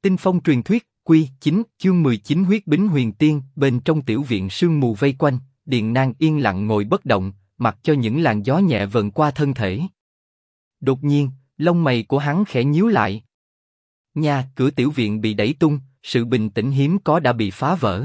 Tinh phong truyền thuyết, Quy 9, chương 19 huyết bính huyền tiên. Bên trong tiểu viện sương mù vây quanh, Điền Nang yên lặng ngồi bất động, mặc cho những làn gió nhẹ vần qua thân thể. Đột nhiên, lông mày của hắn khẽ nhíu lại. Nha, cửa tiểu viện bị đẩy tung, sự bình tĩnh hiếm có đã bị phá vỡ.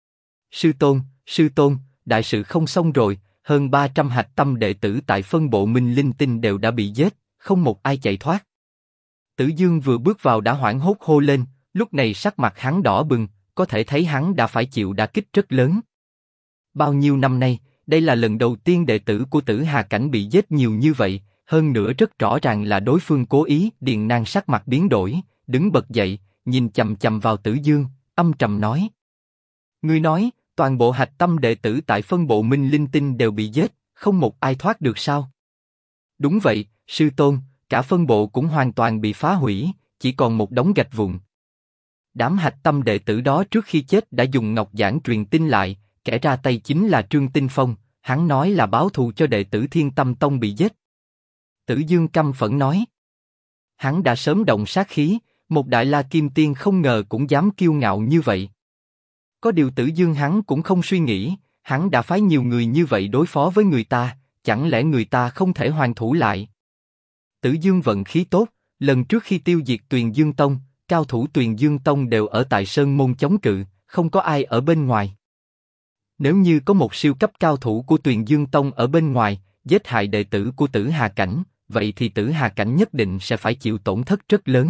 Sư tôn, đại sự không xong rồi, hơn 300 hạch tâm đệ tử tại phân bộ Minh Linh Tinh đều đã bị giết, không một ai chạy thoát. Tử Dương vừa bước vào đã hoảng hốt hô lên, lúc này sắc mặt hắn đỏ bừng, có thể thấy hắn đã phải chịu đả kích rất lớn. Bao nhiêu năm nay, đây là lần đầu tiên đệ tử của Tử Hà Cảnh bị giết nhiều như vậy, hơn nữa rất rõ ràng là đối phương cố ý. Điền Nang sắc mặt biến đổi, đứng bật dậy, nhìn chằm chằm vào Tử Dương, âm trầm nói: Ngươi nói, toàn bộ hạch tâm đệ tử tại phân bộ Minh Linh Tinh đều bị giết, không một ai thoát được sao? Đúng vậy, sư tôn, cả phân bộ cũng hoàn toàn bị phá hủy, chỉ còn một đống gạch vụn. Đám hạch tâm đệ tử đó trước khi chết đã dùng ngọc giản truyền tin lại, kẻ ra tay chính là Trương Tinh Phong, hắn nói là báo thù cho đệ tử Thiên Tâm Tông bị giết. Tử Dương căm phẫn nói: Hắn đã sớm động sát khí, một đại la kim tiên không ngờ cũng dám kiêu ngạo như vậy. Có điều Tử Dương hắn cũng không suy nghĩ, hắn đã phái nhiều người như vậy đối phó với người ta, chẳng lẽ người ta không thể hoàn thủ lại? Tử Dương vận khí tốt, lần trước khi tiêu diệt Tuyền Dương Tông, cao thủ Tuyền Dương Tông đều ở tại Sơn Môn chống cự, không có ai ở bên ngoài. Nếu như có một siêu cấp cao thủ của Tuyền Dương Tông ở bên ngoài, giết hại đệ tử của Tử Hà Cảnh, vậy thì Tử Hà Cảnh nhất định sẽ phải chịu tổn thất rất lớn.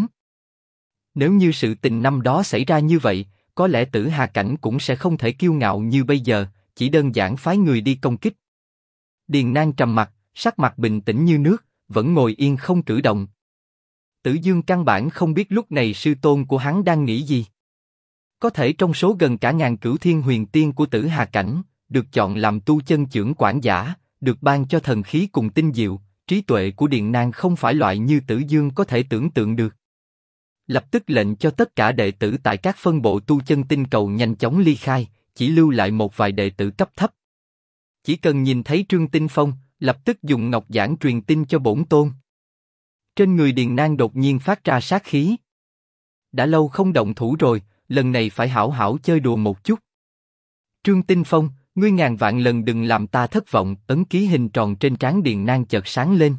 Nếu như sự tình năm đó xảy ra như vậy, có lẽ Tử Hà Cảnh cũng sẽ không thể kiêu ngạo như bây giờ, chỉ đơn giản phái người đi công kích. Điền Nang trầm mặt, sắc mặt bình tĩnh như nước, vẫn ngồi yên không cử động. Tử Dương căn bản không biết lúc này sư tôn của hắn đang nghĩ gì. Có thể trong số gần cả ngàn cửu thiên huyền tiên của Tử Hà Cảnh, được chọn làm tu chân chưởng quản giả, được ban cho thần khí cùng tinh diệu, trí tuệ của Điền Nang không phải loại như Tử Dương có thể tưởng tượng được. Lập tức lệnh cho tất cả đệ tử tại các phân bộ tu chân tinh cầu nhanh chóng ly khai, chỉ lưu lại một vài đệ tử cấp thấp. Chỉ cần nhìn thấy Trương Tinh Phong, lập tức dùng ngọc giản truyền tin cho bổn tôn. Trên người Điền Nang đột nhiên phát ra sát khí. Đã lâu không động thủ rồi, lần này phải hảo hảo chơi đùa một chút. Trương Tinh Phong, ngươi ngàn vạn lần đừng làm ta thất vọng. Ấn ký hình tròn trên trán Điền Nang chợt sáng lên.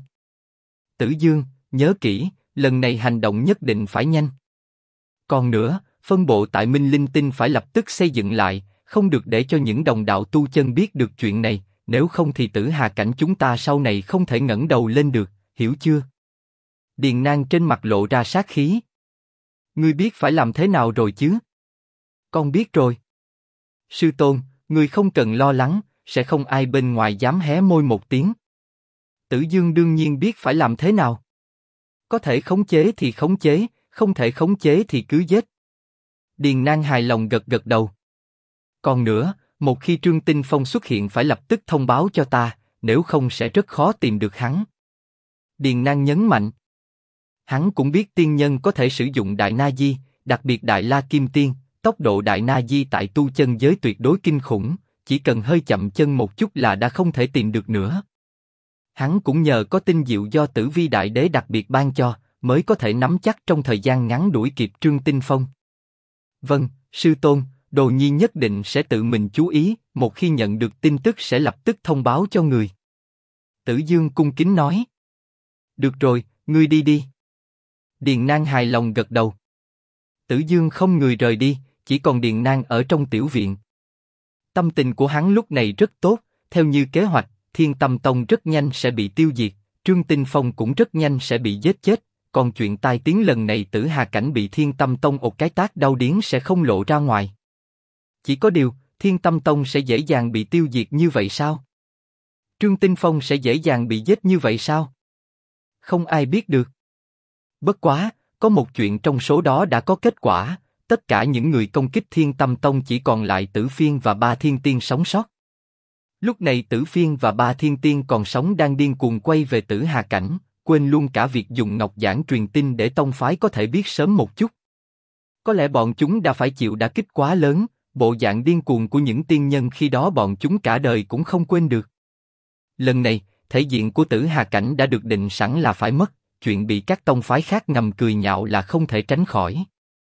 Tử Dương, nhớ kỹ, lần này hành động nhất định phải nhanh. Còn nữa, phân bộ tại Minh Linh Tinh phải lập tức xây dựng lại, không được để cho những đồng đạo tu chân biết được chuyện này, nếu không thì Tử Hà Cảnh chúng ta sau này không thể ngẩng đầu lên được, hiểu chưa? Điền Nang trên mặt lộ ra sát khí. Ngươi biết phải làm thế nào rồi chứ? Con biết rồi. Sư tôn, ngươi không cần lo lắng, sẽ không ai bên ngoài dám hé môi một tiếng. Tử Dương đương nhiên biết phải làm thế nào. Có thể khống chế thì khống chế, không thể khống chế thì cứ giết. Điền Nang hài lòng gật gật đầu. Còn nữa, một khi Trương Tinh Phong xuất hiện phải lập tức thông báo cho ta, nếu không sẽ rất khó tìm được hắn. Điền Nang nhấn mạnh. Hắn cũng biết tiên nhân có thể sử dụng Đại Na Di, đặc biệt Đại La Kim Tiên, tốc độ Đại Na Di tại tu chân giới tuyệt đối kinh khủng, chỉ cần hơi chậm chân một chút là đã không thể tìm được nữa. Hắn cũng nhờ có tinh diệu do Tử Vi Đại Đế đặc biệt ban cho, mới có thể nắm chắc trong thời gian ngắn đuổi kịp Trương Tinh Phong. Vâng, sư tôn, Đồ Nhi nhất định sẽ tự mình chú ý, một khi nhận được tin tức sẽ lập tức thông báo cho người. Tử Dương cung kính nói. Được rồi, ngươi đi đi. Điền Nang hài lòng gật đầu. Tử Dương không người rời đi, chỉ còn Điền Nang ở trong tiểu viện. Tâm tình của hắn lúc này rất tốt, theo như kế hoạch, Thiên Tâm Tông rất nhanh sẽ bị tiêu diệt, Trương Tinh Phong cũng rất nhanh sẽ bị giết chết, còn chuyện tai tiếng lần này Tử Hà Cảnh bị Thiên Tâm Tông một cái tát đau điếng sẽ không lộ ra ngoài. Chỉ có điều, Thiên Tâm Tông sẽ dễ dàng bị tiêu diệt như vậy sao? Trương Tinh Phong sẽ dễ dàng bị giết như vậy sao? Không ai biết được. Bất quá, có một chuyện trong số đó đã có kết quả, tất cả những người công kích Thiên Tâm Tông chỉ còn lại Tử Phiên và Ba Thiên Tiên sống sót. Lúc này Tử Phiên và Ba Thiên Tiên còn sống đang điên cuồng quay về Tử Hà Cảnh, quên luôn cả việc dùng ngọc giản truyền tin để tông phái có thể biết sớm một chút. Có lẽ bọn chúng đã phải chịu đả kích quá lớn, bộ dạng điên cuồng của những tiên nhân khi đó bọn chúng cả đời cũng không quên được. Lần này, thể diện của Tử Hà Cảnh đã được định sẵn là phải mất, chuyện bị các tông phái khác ngầm cười nhạo là không thể tránh khỏi.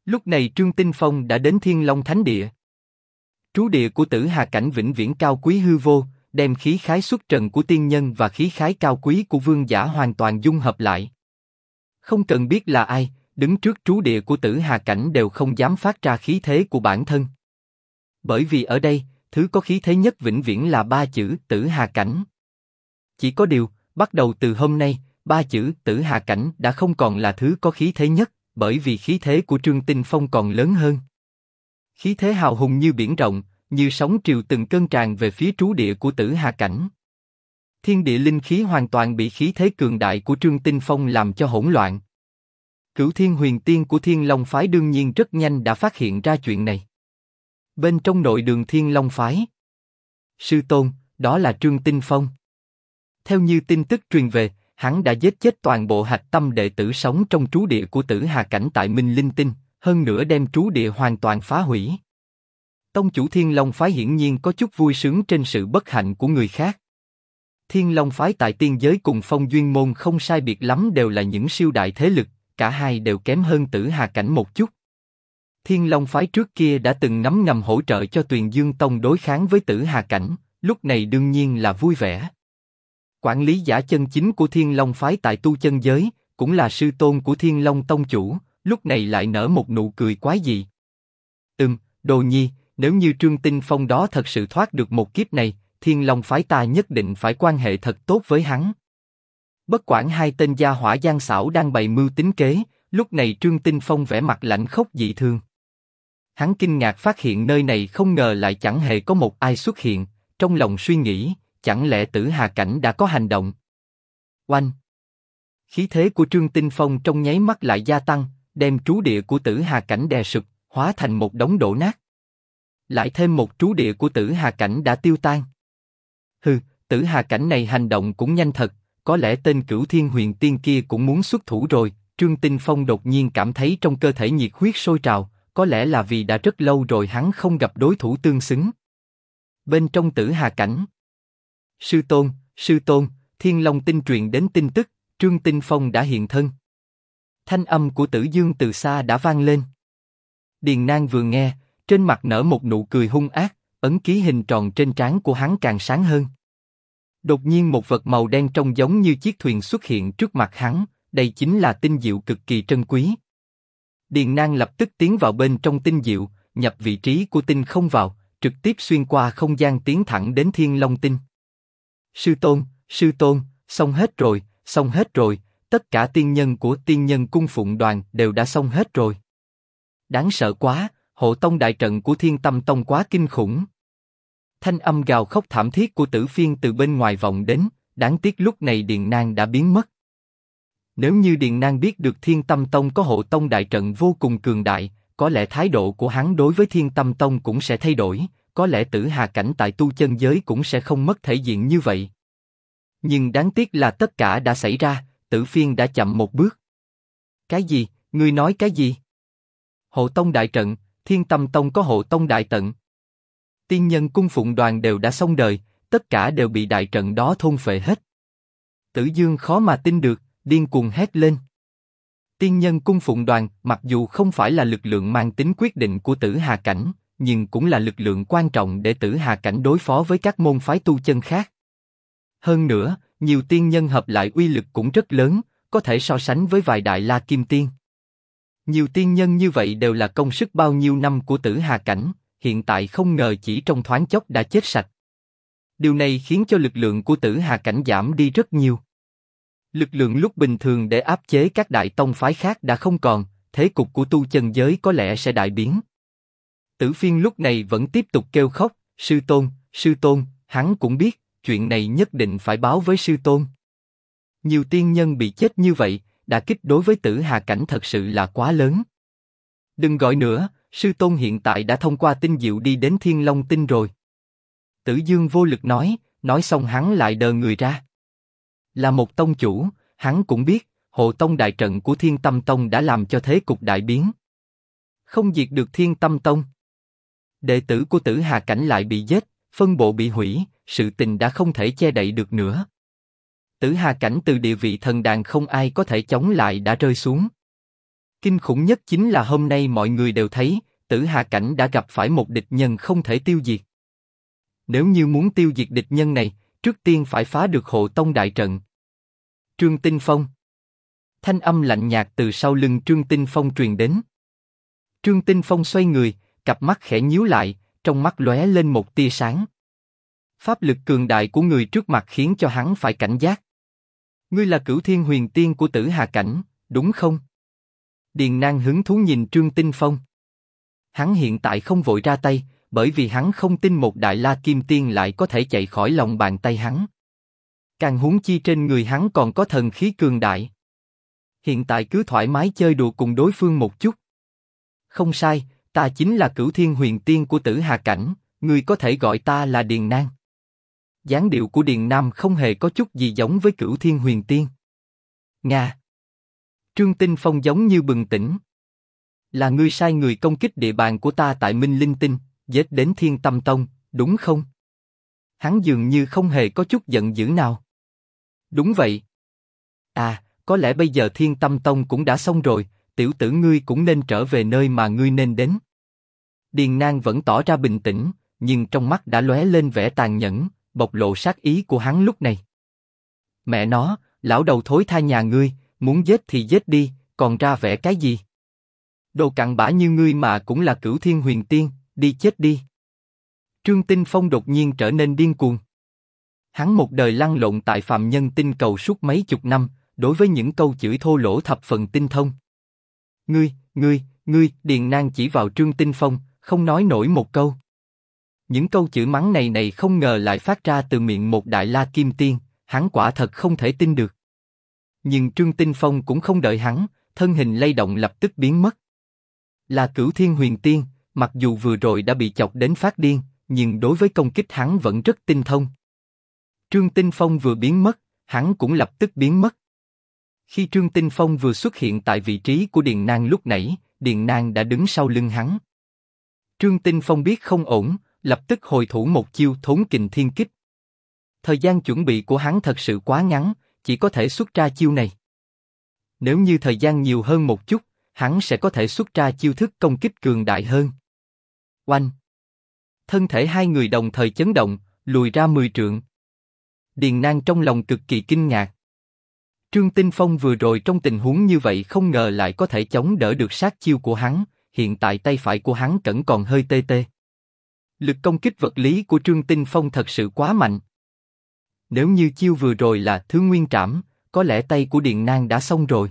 Lúc này Trương Tinh Phong đã đến Thiên Long Thánh Địa. Trú địa của Tử Hà Cảnh vĩnh viễn cao quý hư vô, đem khí khái xuất trần của tiên nhân và khí khái cao quý của vương giả hoàn toàn dung hợp lại. Không cần biết là ai, đứng trước trú địa của Tử Hà Cảnh đều không dám phát ra khí thế của bản thân. Bởi vì ở đây, thứ có khí thế nhất vĩnh viễn là ba chữ Tử Hà Cảnh. Chỉ có điều, bắt đầu từ hôm nay, ba chữ Tử Hà Cảnh đã không còn là thứ có khí thế nhất, bởi vì khí thế của Trương Tinh Phong còn lớn hơn. Khí thế hào hùng như biển rộng, như sóng triều từng cơn tràn về phía trú địa của Tử Hà Cảnh. Thiên địa linh khí hoàn toàn bị khí thế cường đại của Trương Tinh Phong làm cho hỗn loạn. Cửu Thiên Huyền Tiên của Thiên Long Phái đương nhiên rất nhanh đã phát hiện ra chuyện này. Bên trong nội đường Thiên Long Phái, sư tôn, đó là Trương Tinh Phong. Theo như tin tức truyền về, hắn đã giết chết toàn bộ hạch tâm đệ tử sống trong trú địa của Tử Hà Cảnh tại Minh Linh Tinh, hơn nữa đem trú địa hoàn toàn phá hủy. Tông chủ Thiên Long Phái hiển nhiên có chút vui sướng trên sự bất hạnh của người khác. Thiên Long Phái tại tiên giới cùng Phong Duyên Môn không sai biệt lắm đều là những siêu đại thế lực, cả hai đều kém hơn Tử Hà Cảnh một chút. Thiên Long Phái trước kia đã từng ngấm ngầm hỗ trợ cho Tuyền Dương Tông đối kháng với Tử Hà Cảnh, lúc này đương nhiên là vui vẻ. Quản lý giả chân chính của Thiên Long Phái tại tu chân giới, cũng là sư tôn của Thiên Long Tông chủ, lúc này lại nở một nụ cười quái dị. Đồ nhi, nếu như Trương Tinh Phong đó thật sự thoát được một kiếp này, Thiên Long Phái ta nhất định phải quan hệ thật tốt với hắn. Bất quản hai tên gia hỏa gian xảo đang bày mưu tính kế, lúc này Trương Tinh Phong vẻ mặt lạnh khốc dị thường. Hắn kinh ngạc phát hiện nơi này không ngờ lại chẳng hề có một ai xuất hiện, trong lòng suy nghĩ, chẳng lẽ Tử Hà Cảnh đã có hành động? Oanh! Khí thế của Trương Tinh Phong trong nháy mắt lại gia tăng, đem trú địa của Tử Hà Cảnh đè sụp, hóa thành một đống đổ nát. Lại thêm một trú địa của Tử Hà Cảnh đã tiêu tan. Tử Hà Cảnh này hành động cũng nhanh thật, có lẽ tên Cửu Thiên Huyền Tiên kia cũng muốn xuất thủ rồi. Trương Tinh Phong đột nhiên cảm thấy trong cơ thể nhiệt huyết sôi trào, có lẽ là vì đã rất lâu rồi hắn không gặp đối thủ tương xứng. Bên trong Tử Hà Cảnh, sư tôn, Thiên Long Tinh truyền đến tin tức, Trương Tinh Phong đã hiện thân. Thanh âm của Tử Dương từ xa đã vang lên. Điền Nang vừa nghe, trên mặt nở một nụ cười hung ác, ấn ký hình tròn trên trán của hắn càng sáng hơn. Đột nhiên một vật màu đen trông giống như chiếc thuyền xuất hiện trước mặt hắn, đây chính là tinh diệu cực kỳ trân quý. Điền Nang lập tức tiến vào bên trong tinh diệu, nhập vị trí của tinh không vào, trực tiếp xuyên qua không gian tiến thẳng đến Thiên Long Tinh. Sư tôn, xong hết rồi, tất cả tiên nhân của Tiên Nhân Cung Phụng Đoàn đều đã xong hết rồi. Đáng sợ quá, hộ tông đại trận của Thiên Tâm Tông quá kinh khủng. Thanh âm gào khóc thảm thiết của Tử Phiên từ bên ngoài vọng đến, đáng tiếc lúc này Điền Nang đã biến mất. Nếu như Điền Nang biết được Thiên Tâm Tông có hộ tông đại trận vô cùng cường đại, có lẽ thái độ của hắn đối với Thiên Tâm Tông cũng sẽ thay đổi, có lẽ Tử Hà Cảnh tại tu chân giới cũng sẽ không mất thể diện như vậy. Nhưng đáng tiếc là tất cả đã xảy ra, Tử Phiên đã chậm một bước. Cái gì? Ngươi nói cái gì? Hộ tông đại trận, Thiên Tâm Tông có hộ tông đại trận. Tiên Nhân Cung Phụng Đoàn đều đã xong đời, tất cả đều bị đại trận đó thôn phệ hết. Tử Dương khó mà tin được, điên cuồng hét lên. Tiên Nhân Cung Phụng Đoàn, mặc dù không phải là lực lượng mang tính quyết định của Tử Hà Cảnh, nhưng cũng là lực lượng quan trọng để Tử Hà Cảnh đối phó với các môn phái tu chân khác. Hơn nữa, nhiều tiên nhân hợp lại uy lực cũng rất lớn, có thể so sánh với vài đại la kim tiên. Nhiều tiên nhân như vậy đều là công sức bao nhiêu năm của Tử Hà Cảnh, hiện tại không ngờ chỉ trong thoáng chốc đã chết sạch. Điều này khiến cho lực lượng của Tử Hà Cảnh giảm đi rất nhiều. Lực lượng lúc bình thường để áp chế các đại tông phái khác đã không còn, thế cục của tu chân giới có lẽ sẽ đại biến. Tử Phiên lúc này vẫn tiếp tục kêu khóc, sư tôn, hắn cũng biết, chuyện này nhất định phải báo với sư tôn. Nhiều tiên nhân bị chết như vậy, đả kích đối với Tử Hà Cảnh thật sự là quá lớn. Đừng gọi nữa, sư tôn hiện tại đã thông qua tinh diệu đi đến Thiên Long Tinh rồi. Tử Dương vô lực nói xong hắn lại đờ người ra. Là một tông chủ, hắn cũng biết, hộ tông đại trận của Thiên Tâm Tông đã làm cho thế cục đại biến. Không diệt được Thiên Tâm Tông, đệ tử của Tử Hà Cảnh lại bị giết, phân bộ bị hủy, sự tình đã không thể che đậy được nữa. Tử Hà Cảnh từ địa vị thần đàn không ai có thể chống lại đã rơi xuống. Kinh khủng nhất chính là hôm nay mọi người đều thấy, Tử Hà Cảnh đã gặp phải một địch nhân không thể tiêu diệt. Nếu như muốn tiêu diệt địch nhân này, trước tiên phải phá được Hộ Tông đại trận. Trương Tinh Phong. Thanh âm lạnh nhạt từ sau lưng Trương Tinh Phong truyền đến. Trương Tinh Phong xoay người, cặp mắt khẽ nhíu lại, trong mắt lóe lên một tia sáng. Pháp lực cường đại của người trước mặt khiến cho hắn phải cảnh giác. Ngươi là Cửu Thiên Huyền Tiên của Tử Hà Cảnh, đúng không? Điền Nang hứng thú nhìn Trương Tinh Phong. Hắn hiện tại không vội ra tay, bởi vì hắn không tin một Đại La Kim Tiên lại có thể chạy khỏi lòng bàn tay hắn. Càng huống chi trên người hắn còn có thần khí cường đại. Hiện tại cứ thoải mái chơi đùa cùng đối phương một chút. Không sai, ta chính là Cửu Thiên Huyền Tiên của Tử Hà Cảnh, ngươi có thể gọi ta là Điền Nang. Dáng điệu của Điền Nam không hề có chút gì giống với Cửu Thiên Huyền Tiên. Nga. Trương Tinh Phong giống như bừng tỉnh. Là ngươi sai người công kích địa bàn của ta tại Minh Linh Tinh, giết đến Thiên Tâm Tông, đúng không? Hắn dường như không hề có chút giận dữ nào. Đúng vậy. À, có lẽ bây giờ Thiên Tâm Tông cũng đã xong rồi, tiểu tử ngươi cũng nên trở về nơi mà ngươi nên đến. Điền Nang vẫn tỏ ra bình tĩnh, nhưng trong mắt đã lóe lên vẻ tàn nhẫn, bộc lộ sát ý của hắn lúc này. Mẹ nó, lão đầu thối tha nhà ngươi, muốn giết thì giết đi, còn ra vẻ cái gì? Đồ cặn bã như ngươi mà cũng là Cửu Thiên Huyền Tiên, đi chết đi. Trương Tinh Phong đột nhiên trở nên điên cuồng. Hắn một đời lăn lộn tại phàm nhân tinh cầu suốt mấy chục năm, đối với những câu chửi thô lỗ thập phần tinh thông. Ngươi, Điền Nang chỉ vào Trương Tinh Phong, không nói nổi một câu. Những câu chửi mắng này không ngờ lại phát ra từ miệng một Đại La Kim Tiên, hắn quả thật không thể tin được. Nhưng Trương Tinh Phong cũng không đợi hắn, thân hình lay động lập tức biến mất. Là Cửu Thiên Huyền Tiên, mặc dù vừa rồi đã bị chọc đến phát điên, nhưng đối với công kích hắn vẫn rất tinh thông. Trương Tinh Phong vừa biến mất, hắn cũng lập tức biến mất. Khi Trương Tinh Phong vừa xuất hiện tại vị trí của Điền Nang lúc nãy, Điền Nang đã đứng sau lưng hắn. Trương Tinh Phong biết không ổn, lập tức hồi thủ một chiêu Thốn Kình Thiên Kích. Thời gian chuẩn bị của hắn thật sự quá ngắn, chỉ có thể xuất ra chiêu này. Nếu như thời gian nhiều hơn một chút, hắn sẽ có thể xuất ra chiêu thức công kích cường đại hơn. Oanh! Thân thể hai người đồng thời chấn động, lùi ra 10 trượng. Điền Nang trong lòng cực kỳ kinh ngạc. Trương Tinh Phong vừa rồi trong tình huống như vậy không ngờ lại có thể chống đỡ được sát chiêu của hắn, hiện tại tay phải của hắn cẩn còn hơi tê tê. Lực công kích vật lý của Trương Tinh Phong thật sự quá mạnh. Nếu như chiêu vừa rồi là Thứ Nguyên Trảm, có lẽ tay của Điền Nang đã xong rồi.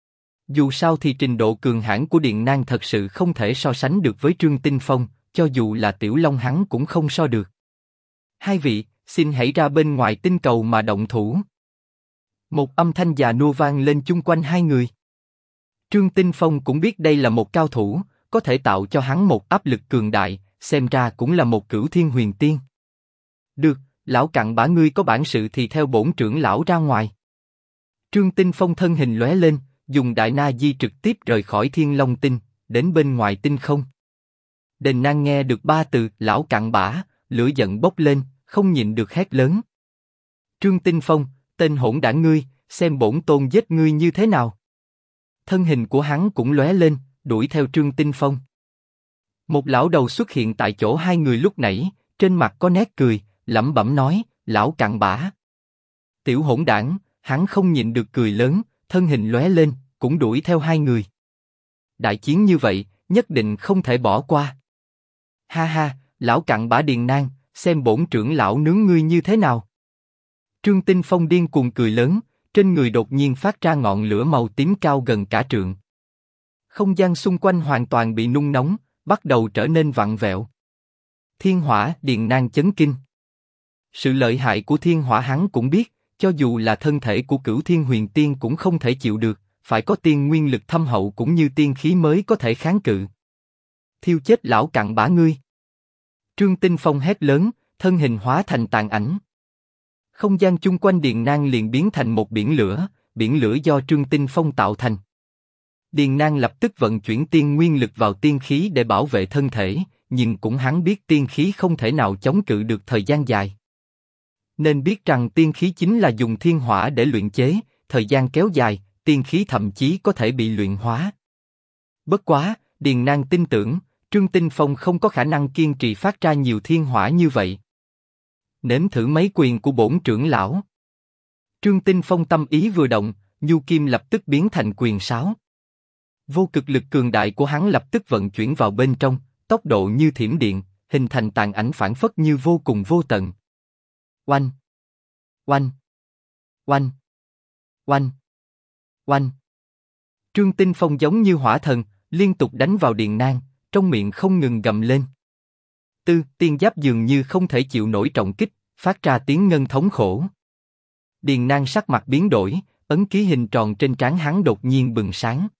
Dù sao thì trình độ cường hãn của Điền Nang thật sự không thể so sánh được với Trương Tinh Phong, cho dù là Tiểu Long hắn cũng không so được. Hai vị, xin hãy ra bên ngoài tinh cầu mà động thủ. Một âm thanh già nua vang lên chung quanh hai người. Trương Tinh Phong cũng biết đây là một cao thủ, có thể tạo cho hắn một áp lực cường đại, xem ra cũng là một Cửu Thiên Huyền Tiên. Được, lão cặn bã ngươi có bản sự thì theo bổn trưởng lão ra ngoài. Trương Tinh Phong thân hình lóe lên, dùng Đại Na Di trực tiếp rời khỏi Thiên Long Tinh, đến bên ngoài tinh không. Đền Nang nghe được ba từ lão cặn bã, lửa giận bốc lên, không nhịn được hét lớn. Trương Tinh Phong, tên hỗn đản ngươi, xem bổn tôn giết ngươi như thế nào. Thân hình của hắn cũng lóe lên, đuổi theo Trương Tinh Phong. Một lão đầu xuất hiện tại chỗ hai người lúc nãy, trên mặt có nét cười, lẩm bẩm nói, lão cặn bã. Tiểu hỗn đản, hắn không nhịn được cười lớn, thân hình lóe lên, cũng đuổi theo hai người. Đại chiến như vậy, nhất định không thể bỏ qua. Ha ha, lão cặn bã Điền Nang, xem bổn trưởng lão nướng ngươi như thế nào. Trương Tinh Phong điên cuồng cười lớn, trên người đột nhiên phát ra ngọn lửa màu tím cao gần cả trượng. Không gian xung quanh hoàn toàn bị nung nóng, bắt đầu trở nên vặn vẹo. Thiên hỏa, Điền Nang chấn kinh. Sự lợi hại của thiên hỏa hắn cũng biết, cho dù là thân thể của Cửu Thiên Huyền Tiên cũng không thể chịu được, phải có tiên nguyên lực thâm hậu cũng như tiên khí mới có thể kháng cự. Thiêu chết lão cặn bã ngươi! Trương Tinh Phong hét lớn, thân hình hóa thành tàn ảnh. Không gian chung quanh Điền Nang liền biến thành một biển lửa do Trương Tinh Phong tạo thành. Điền Nang lập tức vận chuyển tiên nguyên lực vào tiên khí để bảo vệ thân thể, nhưng cũng hắn biết tiên khí không thể nào chống cự được thời gian dài. Nên biết rằng tiên khí chính là dùng thiên hỏa để luyện chế, thời gian kéo dài, tiên khí thậm chí có thể bị luyện hóa. Bất quá, Điền Nang tin tưởng, Trương Tinh Phong không có khả năng kiên trì phát ra nhiều thiên hỏa như vậy. Nếm thử mấy quyền của bổn trưởng lão. Trương Tinh Phong tâm ý vừa động, nhu kim lập tức biến thành quyền sáo. Vô cực lực cường đại của hắn lập tức vận chuyển vào bên trong, tốc độ như thiểm điện, hình thành tàn ảnh phản phất như vô cùng vô tận. Oanh! Oanh! Oanh! Oanh! Oanh! Trương Tinh Phong giống như hỏa thần, liên tục đánh vào Điền Nang, trong miệng không ngừng gầm lên. Tiên giáp dường như không thể chịu nổi trọng kích, phát ra tiếng ngân thống khổ. Điền Nang sắc mặt biến đổi, ấn ký hình tròn trên trán hắn đột nhiên bừng sáng.